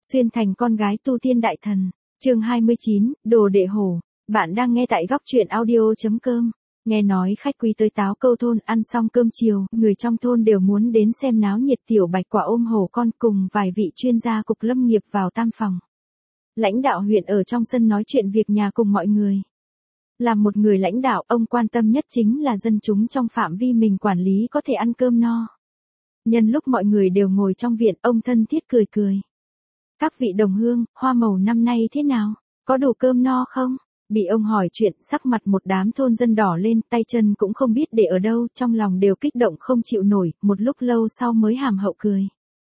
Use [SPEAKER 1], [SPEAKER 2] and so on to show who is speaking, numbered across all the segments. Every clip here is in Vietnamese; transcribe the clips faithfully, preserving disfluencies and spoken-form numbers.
[SPEAKER 1] Xuyên thành con gái tu tiên đại thần. Chương hai mươi chín, Đồ đệ hổ. Bạn đang nghe tại góc truyện audio chấm com. Nghe nói khách quý tới Táo Câu thôn ăn xong cơm chiều, người trong thôn đều muốn đến xem náo nhiệt. Tiểu Bạch Quả ôm hổ con cùng vài vị chuyên gia cục lâm nghiệp vào tam phòng. Lãnh đạo huyện ở trong sân nói chuyện việc nhà cùng mọi người. Làm một người lãnh đạo, ông quan tâm nhất chính là dân chúng trong phạm vi mình quản lý có thể ăn cơm no. Nhân lúc mọi người đều ngồi trong viện, ông thân thiết cười cười. Các vị đồng hương, hoa màu năm nay thế nào? Có đủ cơm no không? Bị ông hỏi chuyện, sắc mặt một đám thôn dân đỏ lên, tay chân cũng không biết để ở đâu, trong lòng đều kích động không chịu nổi, một lúc lâu sau mới hàm hậu cười.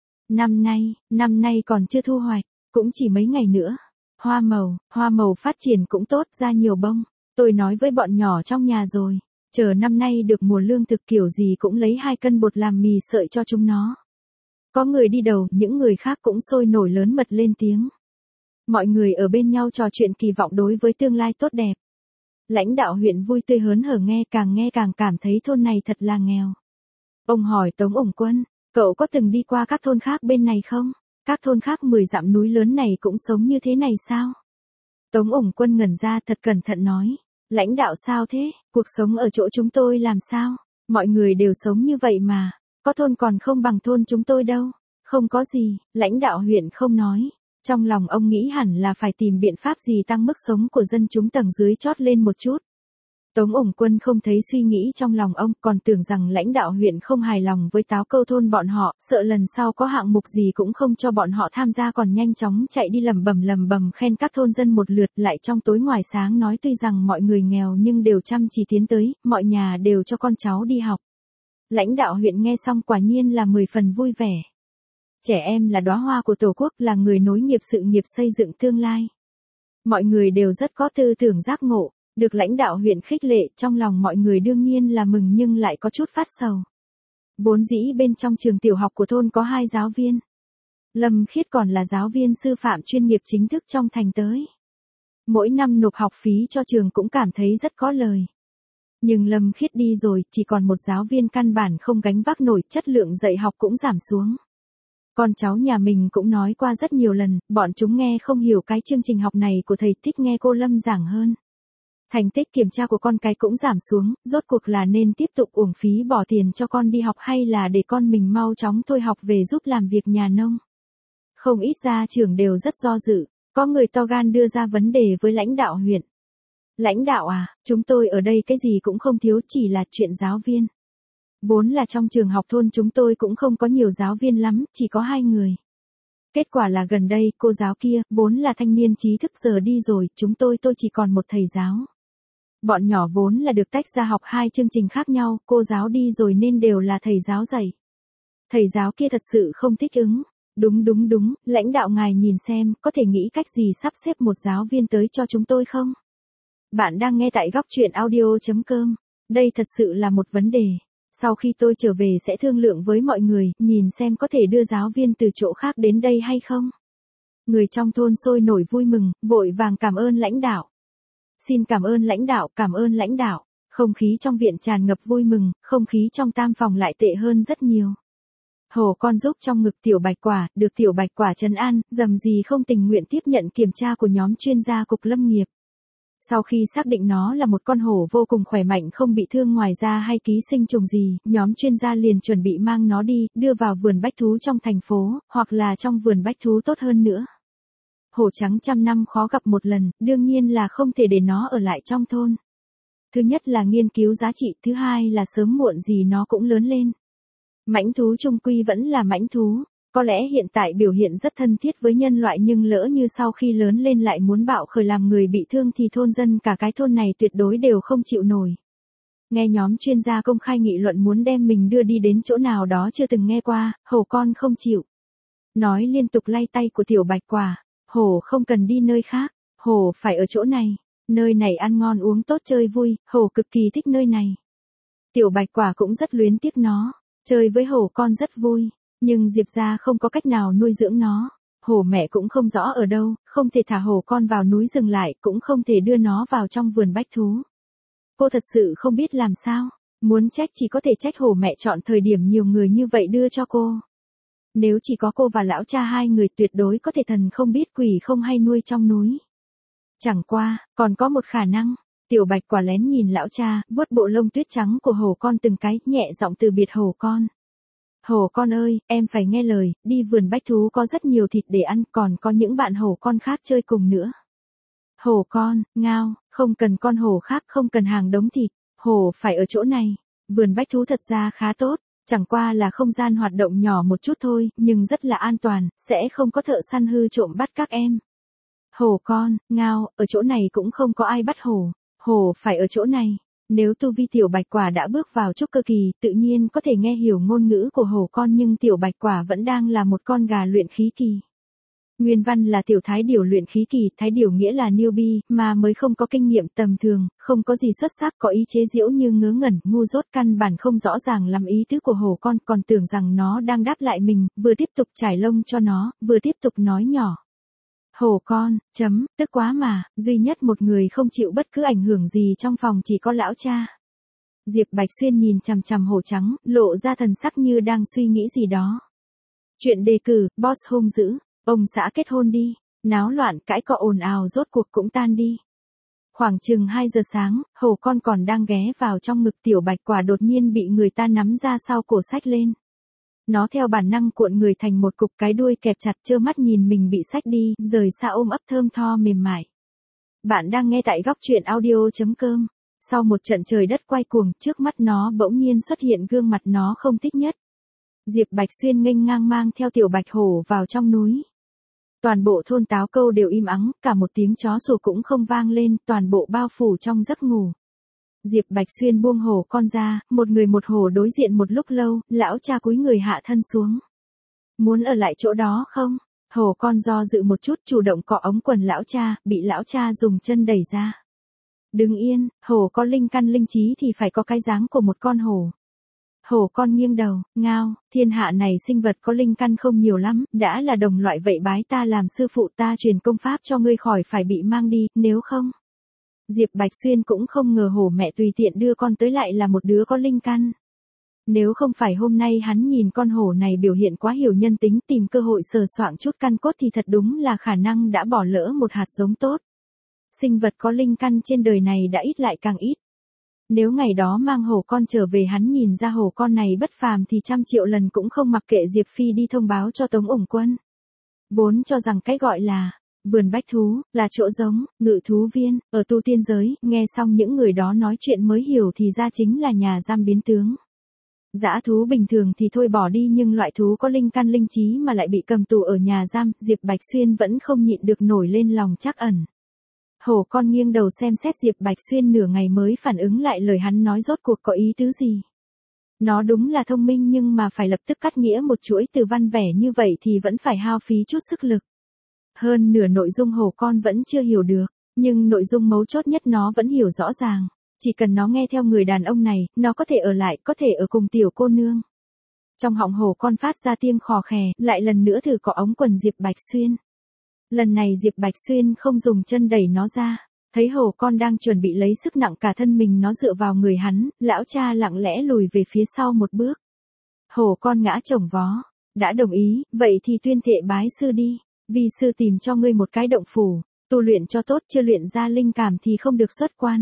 [SPEAKER 1] Năm nay, năm nay còn chưa thu hoạch, cũng chỉ mấy ngày nữa. Hoa màu, hoa màu phát triển cũng tốt, ra nhiều bông. Tôi nói với bọn nhỏ trong nhà rồi, chờ năm nay được mùa lương thực kiểu gì cũng lấy hai cân bột làm mì sợi cho chúng nó. Có người đi đầu, những người khác cũng sôi nổi lớn mật lên tiếng. Mọi người ở bên nhau trò chuyện kỳ vọng đối với tương lai tốt đẹp. Lãnh đạo huyện vui tươi hớn hở nghe, càng nghe càng cảm thấy thôn này thật là nghèo. Ông hỏi Tống Ổng Quân, cậu có từng đi qua các thôn khác bên này không? Các thôn khác mười dặm núi lớn này cũng sống như thế này sao? Tống Ổng Quân ngẩn ra thật cẩn thận nói. Lãnh đạo sao thế? Cuộc sống ở chỗ chúng tôi làm sao? Mọi người đều sống như vậy mà. Có thôn còn không bằng thôn chúng tôi đâu. Không có gì, lãnh đạo huyện không nói. Trong lòng ông nghĩ hẳn là phải tìm biện pháp gì tăng mức sống của dân chúng tầng dưới chót lên một chút. Tống Ổng Quân không thấy suy nghĩ trong lòng ông, còn tưởng rằng lãnh đạo huyện không hài lòng với Táo Câu thôn bọn họ, sợ lần sau có hạng mục gì cũng không cho bọn họ tham gia, còn nhanh chóng chạy đi lầm bầm lầm bầm khen các thôn dân một lượt, lại trong tối ngoài sáng nói tuy rằng mọi người nghèo nhưng đều chăm chỉ tiến tới, mọi nhà đều cho con cháu đi học. Lãnh đạo huyện nghe xong quả nhiên là mười phần vui vẻ. Trẻ em là đóa hoa của Tổ quốc, là người nối nghiệp sự nghiệp xây dựng tương lai. Mọi người đều rất có tư tưởng giác ngộ. Được lãnh đạo huyện khích lệ, trong lòng mọi người đương nhiên là mừng nhưng lại có chút phát sầu. Vốn dĩ bên trong trường tiểu học của thôn có hai giáo viên. Lâm Khiết còn là giáo viên sư phạm chuyên nghiệp chính thức trong thành tới. Mỗi năm nộp học phí cho trường cũng cảm thấy rất có lời. Nhưng Lâm Khiết đi rồi, chỉ còn một giáo viên căn bản không gánh vác nổi, chất lượng dạy học cũng giảm xuống. Con cháu nhà mình cũng nói qua rất nhiều lần, bọn chúng nghe không hiểu cái chương trình học này của thầy, thích nghe cô Lâm giảng hơn. Thành tích kiểm tra của con cái cũng giảm xuống, rốt cuộc là nên tiếp tục uổng phí bỏ tiền cho con đi học hay là để con mình mau chóng thôi học về giúp làm việc nhà nông. Không ít gia trưởng đều rất do dự, có người to gan đưa ra vấn đề với lãnh đạo huyện. Lãnh đạo à, chúng tôi ở đây cái gì cũng không thiếu, chỉ là chuyện giáo viên. Vốn là trong trường học thôn chúng tôi cũng không có nhiều giáo viên lắm, chỉ có hai người. Kết quả là gần đây, cô giáo kia, vốn là thanh niên trí thức giờ đi rồi, chúng tôi tôi chỉ còn một thầy giáo. Bọn nhỏ vốn là được tách ra học hai chương trình khác nhau, cô giáo đi rồi nên đều là thầy giáo dạy. Thầy giáo kia thật sự không thích ứng. Đúng đúng đúng, lãnh đạo ngài nhìn xem, có thể nghĩ cách gì sắp xếp một giáo viên tới cho chúng tôi không? Bạn đang nghe tại góc truyện audio chấm com. Đây thật sự là một vấn đề. Sau khi tôi trở về sẽ thương lượng với mọi người, nhìn xem có thể đưa giáo viên từ chỗ khác đến đây hay không. Người trong thôn sôi nổi vui mừng, vội vàng cảm ơn lãnh đạo. Xin cảm ơn lãnh đạo, cảm ơn lãnh đạo. Không khí trong viện tràn ngập vui mừng, không khí trong tam phòng lại tệ hơn rất nhiều. Hổ con giúp trong ngực Tiểu Bạch Quả, được Tiểu Bạch Quả trấn an, dầm gì không tình nguyện tiếp nhận kiểm tra của nhóm chuyên gia cục lâm nghiệp. Sau khi xác định nó là một con hổ vô cùng khỏe mạnh không bị thương ngoài da hay ký sinh trùng gì, nhóm chuyên gia liền chuẩn bị mang nó đi, đưa vào vườn bách thú trong thành phố, hoặc là trong vườn bách thú tốt hơn nữa. Hổ trắng trăm năm khó gặp một lần, đương nhiên là không thể để nó ở lại trong thôn. Thứ nhất là nghiên cứu giá trị, thứ hai là sớm muộn gì nó cũng lớn lên. Mãnh thú chung quy vẫn là mãnh thú, có lẽ hiện tại biểu hiện rất thân thiết với nhân loại nhưng lỡ như sau khi lớn lên lại muốn bạo khởi làm người bị thương thì thôn dân cả cái thôn này tuyệt đối đều không chịu nổi. Nghe nhóm chuyên gia công khai nghị luận muốn đem mình đưa đi đến chỗ nào đó chưa từng nghe qua, hổ con không chịu. Nói liên tục lay tay của Tiểu Bạch Quả. Hổ không cần đi nơi khác, hổ phải ở chỗ này, nơi này ăn ngon uống tốt chơi vui, hổ cực kỳ thích nơi này. Tiểu Bạch Quả cũng rất luyến tiếc nó, chơi với hổ con rất vui, nhưng Diệp gia không có cách nào nuôi dưỡng nó, hổ mẹ cũng không rõ ở đâu, không thể thả hổ con vào núi dừng lại, cũng không thể đưa nó vào trong vườn bách thú. Cô thật sự không biết làm sao, muốn trách chỉ có thể trách hổ mẹ chọn thời điểm nhiều người như vậy đưa cho cô. Nếu chỉ có cô và lão cha hai người tuyệt đối có thể thần không biết quỷ không hay nuôi trong núi. Chẳng qua, còn có một khả năng. Tiểu Bạch Quả lén nhìn lão cha, vuốt bộ lông tuyết trắng của hổ con từng cái, nhẹ giọng từ biệt hổ con. Hổ con ơi, em phải nghe lời, đi vườn bách thú có rất nhiều thịt để ăn, còn có những bạn hổ con khác chơi cùng nữa. Hổ con, ngao, không cần con hổ khác, không cần hàng đống thịt, hổ phải ở chỗ này. Vườn bách thú thật ra khá tốt, chẳng qua là không gian hoạt động nhỏ một chút thôi, nhưng rất là an toàn, sẽ không có thợ săn hư trộm bắt các em. Hổ con, ngao, ở chỗ này cũng không có ai bắt hổ, hổ phải ở chỗ này. Nếu tu vi Tiểu Bạch Quả đã bước vào trúc cơ kỳ, tự nhiên có thể nghe hiểu ngôn ngữ của hổ con, nhưng Tiểu Bạch Quả vẫn đang là một con gà luyện khí kỳ. Nguyên văn là tiểu thái điểu luyện khí kỳ, thái điểu nghĩa là newbie, mà mới không có kinh nghiệm tầm thường, không có gì xuất sắc, có ý chế giễu như ngớ ngẩn, ngu dốt, căn bản không rõ ràng lắm ý tứ của hổ con, còn tưởng rằng nó đang đáp lại mình, vừa tiếp tục trải lông cho nó, vừa tiếp tục nói nhỏ. Hổ con, chấm, tức quá mà, duy nhất một người không chịu bất cứ ảnh hưởng gì trong phòng chỉ có lão cha. Diệp Bạch Xuyên nhìn chằm chằm hổ trắng, lộ ra thần sắc như đang suy nghĩ gì đó. Chuyện đề cử, boss hung dữ, ông xã kết hôn đi, náo loạn cãi cọ ồn ào rốt cuộc cũng tan đi. Khoảng chừng hai giờ sáng, hổ con còn đang ghé vào trong ngực Tiểu Bạch Quả đột nhiên bị người ta nắm ra sau cổ xách lên. Nó theo bản năng cuộn người thành một cục, cái đuôi kẹp chặt, trơ mắt nhìn mình bị xách đi, rời xa ôm ấp thơm tho mềm mại. Bạn đang nghe tại góc truyện audio chấm com. Sau một trận trời đất quay cuồng, trước mắt nó bỗng nhiên xuất hiện gương mặt nó không thích nhất. Diệp Bạch Xuyên nghênh ngang mang theo Tiểu Bạch Hổ vào trong núi. Toàn bộ thôn Táo Câu đều im ắng, cả một tiếng chó sủa cũng không vang lên, toàn bộ bao phủ trong giấc ngủ. Diệp Bạch Xuyên buông hổ con ra, một người một hổ đối diện một lúc lâu, lão cha cúi người hạ thân xuống. Muốn ở lại chỗ đó không? Hổ con do dự một chút, chủ động cọ ống quần lão cha, bị lão cha dùng chân đẩy ra. Đừng yên, hổ có linh căn linh trí thì phải có cái dáng của một con hổ. Hổ con nghiêng đầu, ngao, thiên hạ này sinh vật có linh căn không nhiều lắm, đã là đồng loại vậy bái ta làm sư phụ, ta truyền công pháp cho ngươi khỏi phải bị mang đi, nếu không. Diệp Bạch Xuyên cũng không ngờ hổ mẹ tùy tiện đưa con tới lại là một đứa có linh căn. Nếu không phải hôm nay hắn nhìn con hổ này biểu hiện quá hiểu nhân tính, tìm cơ hội sờ soạng chút căn cốt thì thật đúng là khả năng đã bỏ lỡ một hạt giống tốt. Sinh vật có linh căn trên đời này đã ít lại càng ít. Nếu ngày đó mang hổ con trở về hắn nhìn ra hổ con này bất phàm thì trăm triệu lần cũng không mặc kệ Diệp Phi đi thông báo cho Tống ủng quân. Vốn cho rằng cái gọi là vườn bách thú là chỗ giống, ngự thú viên, ở tu tiên giới, nghe xong những người đó nói chuyện mới hiểu thì ra chính là nhà giam biến tướng. Dã thú bình thường thì thôi bỏ đi, nhưng loại thú có linh căn linh trí mà lại bị cầm tù ở nhà giam, Diệp Bạch Xuyên vẫn không nhịn được nổi lên lòng trắc ẩn. Hổ con nghiêng đầu xem xét Diệp Bạch Xuyên nửa ngày mới phản ứng lại lời hắn nói rốt cuộc có ý tứ gì. Nó đúng là thông minh nhưng mà phải lập tức cắt nghĩa một chuỗi từ văn vẻ như vậy thì vẫn phải hao phí chút sức lực. Hơn nửa nội dung hổ con vẫn chưa hiểu được, nhưng nội dung mấu chốt nhất nó vẫn hiểu rõ ràng. Chỉ cần nó nghe theo người đàn ông này, nó có thể ở lại, có thể ở cùng tiểu cô nương. Trong họng hổ con phát ra tiếng khò khè, lại lần nữa thử cọ ống quần Diệp Bạch Xuyên. Lần này Diệp Bạch Xuyên không dùng chân đẩy nó ra, thấy hổ con đang chuẩn bị lấy sức nặng cả thân mình nó dựa vào người hắn, lão cha lặng lẽ lùi về phía sau một bước. Hổ con ngã chồng vó, đã đồng ý, vậy thì tuyên thệ bái sư đi, vi sư tìm cho ngươi một cái động phủ, tu luyện cho tốt, chưa luyện ra linh cảm thì không được xuất quan.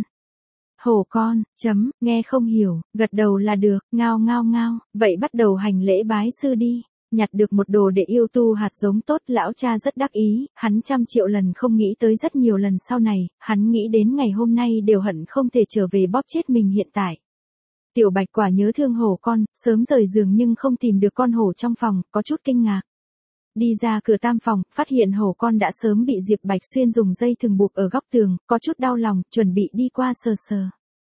[SPEAKER 1] Hổ con, chấm, nghe không hiểu, gật đầu là được, ngao ngao ngao, vậy bắt đầu hành lễ bái sư đi. Nhặt được một đồ để yêu tu hạt giống tốt, lão cha rất đắc ý, hắn trăm triệu lần không nghĩ tới rất nhiều lần sau này, hắn nghĩ đến ngày hôm nay đều hận không thể trở về bóp chết mình hiện tại. Tiểu Bạch Quả nhớ thương hổ con, sớm rời giường nhưng không tìm được con hổ trong phòng, có chút kinh ngạc. Đi ra cửa tam phòng, phát hiện hổ con đã sớm bị Diệp Bạch Xuyên dùng dây thừng buộc ở góc tường, có chút đau lòng, chuẩn bị đi qua sờ sờ.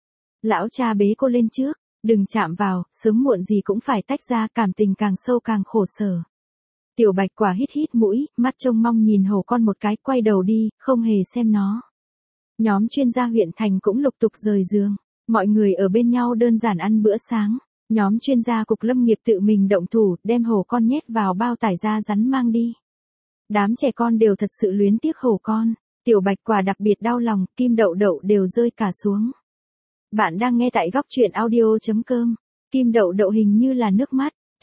[SPEAKER 1] Lão cha bế cô lên trước. Đừng chạm vào, sớm muộn gì cũng phải tách ra, cảm tình càng sâu càng khổ sở. Tiểu Bạch Quả hít hít mũi, mắt trông mong nhìn hổ con một cái, quay đầu đi, không hề xem nó. Nhóm chuyên gia huyện thành cũng lục tục rời giường. Mọi người ở bên nhau đơn giản ăn bữa sáng. Nhóm chuyên gia cục lâm nghiệp tự mình động thủ, đem hổ con nhét vào bao tải da rắn mang đi. Đám trẻ con đều thật sự luyến tiếc hổ con. Tiểu Bạch Quả đặc biệt đau lòng, kim đậu đậu đều rơi cả xuống. Bạn đang nghe tại góc truyện audio chấm com. Kim đậu đậu hình như là nước mắt.